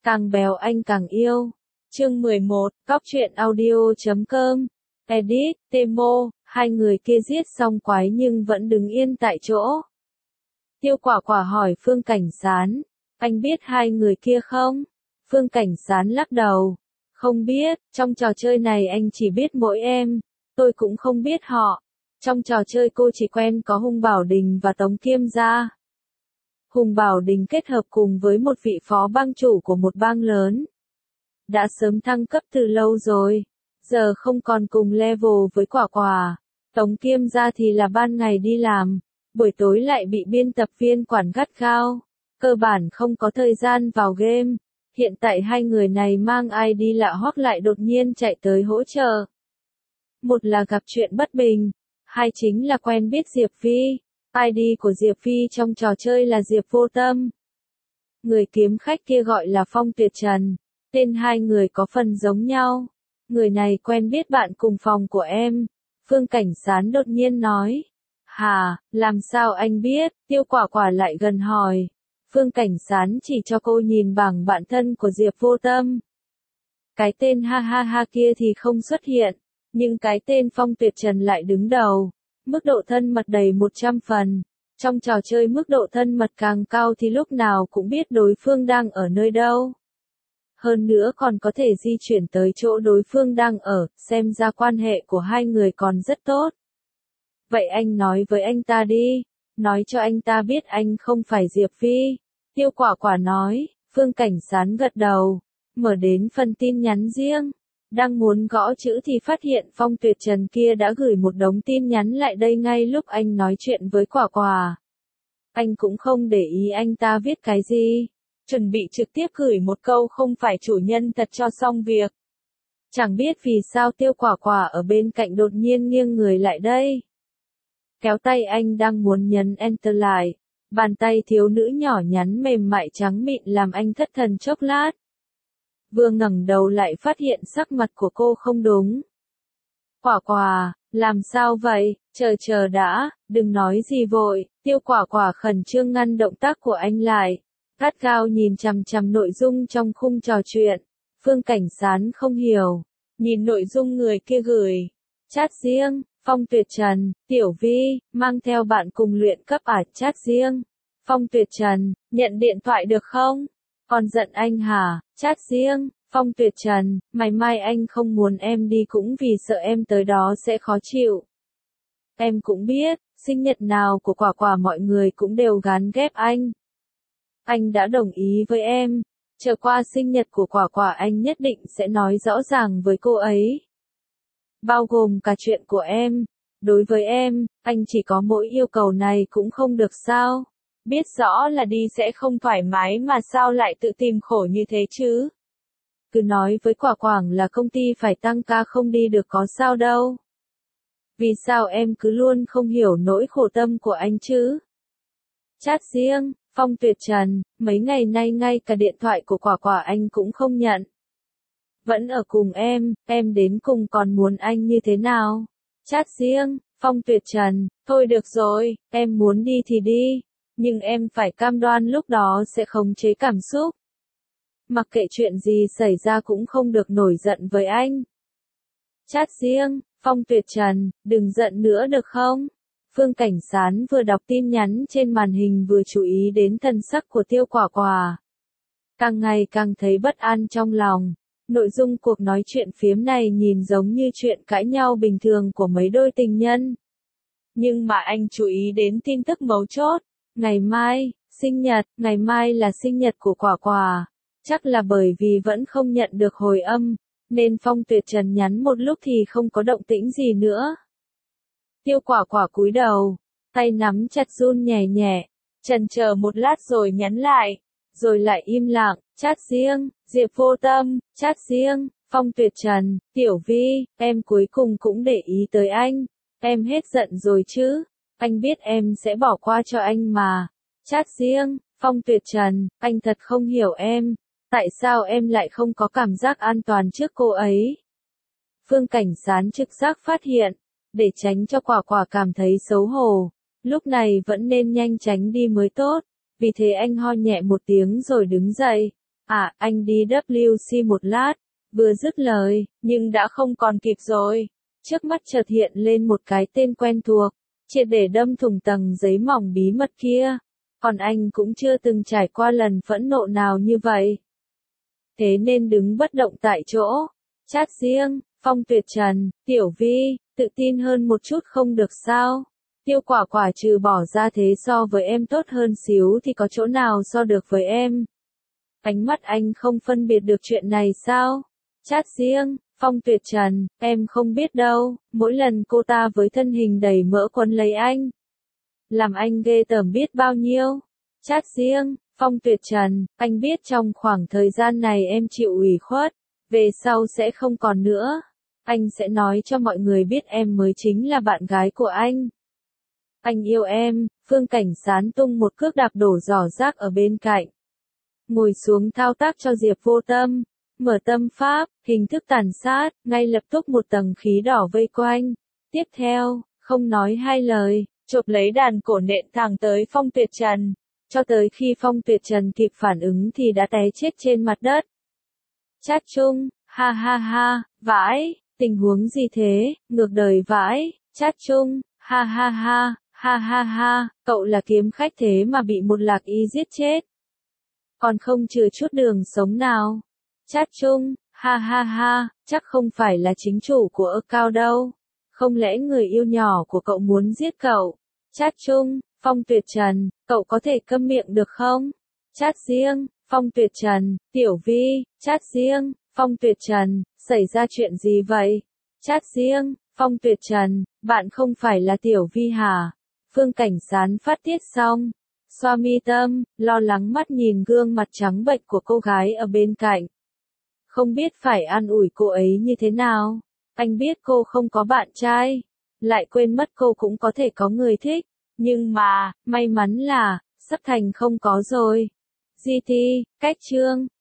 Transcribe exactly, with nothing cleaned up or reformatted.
Càng béo anh càng yêu. Chương mười một, Cóc truyện audio chấm com. Edit, Temo, hai người kia giết xong quái nhưng vẫn đứng yên tại chỗ. Tiêu Quả Quả hỏi Phương Cảnh Sán, anh biết hai người kia không? Phương Cảnh Sán lắc đầu, không biết, trong trò chơi này anh chỉ biết mỗi em, tôi cũng không biết họ. Trong trò chơi cô chỉ quen có Hùng Bảo Đình và Tống Kiêm Gia. Hùng Bảo Đình kết hợp cùng với một vị phó bang chủ của một bang lớn. Đã sớm thăng cấp từ lâu rồi, giờ không còn cùng level với Quả Quả. Tống Kiêm Gia thì là ban ngày đi làm, buổi tối lại bị biên tập viên quản gắt gao, cơ bản không có thời gian vào game. Hiện tại hai người này mang i đê lạ hoắc lại đột nhiên chạy tới hỗ trợ. Một là gặp chuyện bất bình, hai chính là quen biết Diệp Phi. i đê của Diệp Phi trong trò chơi là Diệp Vô Tâm. Người kiếm khách kia gọi là Phong Tuyệt Trần, tên hai người có phần giống nhau. Người này quen biết bạn cùng phòng của em. Phương Cảnh Sán đột nhiên nói. Hà, làm sao anh biết? Tiêu Quả Quả lại gần hỏi. Phương Cảnh Sán chỉ cho cô nhìn bảng bạn thân của Diệp Vô Tâm. Cái tên ha ha ha kia thì không xuất hiện, nhưng cái tên Phong Tuyệt Trần lại đứng đầu. Mức độ thân mật đầy một trăm phần. Trong trò chơi mức độ thân mật càng cao thì lúc nào cũng biết đối phương đang ở nơi đâu. Hơn nữa còn có thể di chuyển tới chỗ đối phương đang ở, xem ra quan hệ của hai người còn rất tốt. Vậy anh nói với anh ta đi, nói cho anh ta biết anh không phải Diệp Phi. Tiêu Quả Quả nói. Phương Cảnh Sán gật đầu, mở đến phần tin nhắn riêng. Đang muốn gõ chữ thì phát hiện Phong Tuyệt Trần kia đã gửi một đống tin nhắn lại đây ngay lúc anh nói chuyện với Quả Quả. Anh cũng không để ý anh ta viết cái gì, chuẩn bị trực tiếp gửi một câu không phải chủ nhân thật cho xong việc. Chẳng biết vì sao Tiêu Quả Quả ở bên cạnh đột nhiên nghiêng người lại đây. Kéo tay anh đang muốn nhấn enter lại, bàn tay thiếu nữ nhỏ nhắn mềm mại trắng mịn làm anh thất thần chốc lát. Vừa ngẩng đầu lại phát hiện sắc mặt của cô không đúng. Quả Quả, làm sao vậy? Chờ chờ đã, đừng nói gì vội. Tiêu Quả Quả khẩn trương ngăn động tác của anh lại, gắt gao nhìn chằm chằm nội dung trong khung trò chuyện. Phương Cảnh Sán không hiểu, nhìn nội dung người kia gửi. Chat riêng, Phong Tuyệt Trần, Tiểu Vi, mang theo bạn cùng luyện cấp à? Chat riêng. Phong Tuyệt Trần, nhận điện thoại được không? Còn giận anh hả? Chat riêng. Phong Tuyệt Trần, ngày mai anh không muốn em đi cũng vì sợ em tới đó sẽ khó chịu. Em cũng biết, sinh nhật nào của Quả Quả mọi người cũng đều gán ghép anh. Anh đã đồng ý với em, chờ qua sinh nhật của Quả Quả anh nhất định sẽ nói rõ ràng với cô ấy. Bao gồm cả chuyện của em. Đối với em, anh chỉ có mỗi yêu cầu này cũng không được sao? Biết rõ là đi sẽ không thoải mái mà sao lại tự tìm khổ như thế chứ? Cứ nói với Quả Quả là công ty phải tăng ca không đi được có sao đâu. Vì sao em cứ luôn không hiểu nỗi khổ tâm của anh chứ? Chat riêng, Phong Tuyệt Trần, mấy ngày nay ngay cả điện thoại của Quả Quả anh cũng không nhận. Vẫn ở cùng em, em đến cùng còn muốn anh như thế nào? Chat riêng, Phong Tuyệt Trần, thôi được rồi, em muốn đi thì đi, nhưng em phải cam đoan lúc đó sẽ khống chế cảm xúc. Mặc kệ chuyện gì xảy ra cũng không được nổi giận với anh. Chat riêng, Phong Tuyệt Trần, đừng giận nữa được không? Phương Cảnh Sán vừa đọc tin nhắn trên màn hình vừa chú ý đến thần sắc của Tiêu Quả Quả. Càng ngày càng thấy bất an trong lòng. Nội dung cuộc nói chuyện phiếm này nhìn giống như chuyện cãi nhau bình thường của mấy đôi tình nhân. Nhưng mà anh chú ý đến tin tức mấu chốt. Ngày mai, sinh nhật, ngày mai là sinh nhật của Quả Quả. Chắc là bởi vì vẫn không nhận được hồi âm, nên Phong Tuyệt Trần nhắn một lúc thì không có động tĩnh gì nữa. Tiêu Quả Quả cúi đầu, tay nắm chặt run nhẹ nhẹ, chần chờ một lát rồi nhắn lại, rồi lại im lặng. Chat riêng, Diệp Vô Tâm, chat riêng, Phong Tuyệt Trần, Tiểu Vi, em cuối cùng cũng để ý tới anh, em hết giận rồi chứ, anh biết em sẽ bỏ qua cho anh mà. Chat riêng, Phong Tuyệt Trần, anh thật không hiểu em, tại sao em lại không có cảm giác an toàn trước cô ấy. Phương Cảnh Sán trực giác phát hiện, để tránh cho Quả Quả cảm thấy xấu hổ, lúc này vẫn nên nhanh tránh đi mới tốt, vì thế anh ho nhẹ một tiếng rồi đứng dậy. À, anh đi vê kép xê một lát. Vừa dứt lời, nhưng đã không còn kịp rồi. Trước mắt chợt hiện lên một cái tên quen thuộc, triệt để đâm thủng tầng giấy mỏng bí mật kia. Còn anh cũng chưa từng trải qua lần phẫn nộ nào như vậy. Thế nên đứng bất động tại chỗ. Chat riêng, Phong Tuyệt Trần, Tiểu Vi, tự tin hơn một chút không được sao? Tiêu Quả Quả trừ bỏ ra thế so với em tốt hơn xíu thì có chỗ nào so được với em? Ánh mắt anh không phân biệt được chuyện này sao? Chat riêng, Phong Tuyệt Trần, em không biết đâu, mỗi lần cô ta với thân hình đầy mỡ quấn lấy anh. Làm anh ghê tởm biết bao nhiêu. Chat riêng, Phong Tuyệt Trần, anh biết trong khoảng thời gian này em chịu ủy khuất, về sau sẽ không còn nữa. Anh sẽ nói cho mọi người biết em mới chính là bạn gái của anh. Anh yêu em, Phương Cảnh Sán tung một cước đạp đổ giỏ rác ở bên cạnh. Ngồi xuống thao tác cho Diệp Vô Tâm. Mở tâm pháp, hình thức tàn sát, ngay lập tức một tầng khí đỏ vây quanh. Tiếp theo, không nói hai lời, chộp lấy đàn cổ nện thẳng tới Phong Tuyệt Trần. Cho tới khi Phong Tuyệt Trần kịp phản ứng thì đã té chết trên mặt đất. Chat chung, ha ha ha, vãi, tình huống gì thế, ngược đời vãi, chat chung, ha ha ha, ha ha ha, cậu là kiếm khách thế mà bị một lạc y giết chết. Còn không chừa chút đường sống nào. Chat chung, ha ha ha, chắc không phải là chính chủ của account đâu. Không lẽ người yêu nhỏ của cậu muốn giết cậu? Chat chung, Phong Tuyệt Trần, cậu có thể câm miệng được không? Chat riêng, Phong Tuyệt Trần, Tiểu Vi, chat riêng, Phong Tuyệt Trần, xảy ra chuyện gì vậy? Chat riêng, Phong Tuyệt Trần, bạn không phải là Tiểu Vi hả? Phương Cảnh Sán phát tiết xong. Xoa mi tâm, lo lắng mắt nhìn gương mặt trắng bệch của cô gái ở bên cạnh. Không biết phải an ủi cô ấy như thế nào. Anh biết cô không có bạn trai. Lại quên mất cô cũng có thể có người thích. Nhưng mà, may mắn là, sắp thành không có rồi. giê tê, cách chương.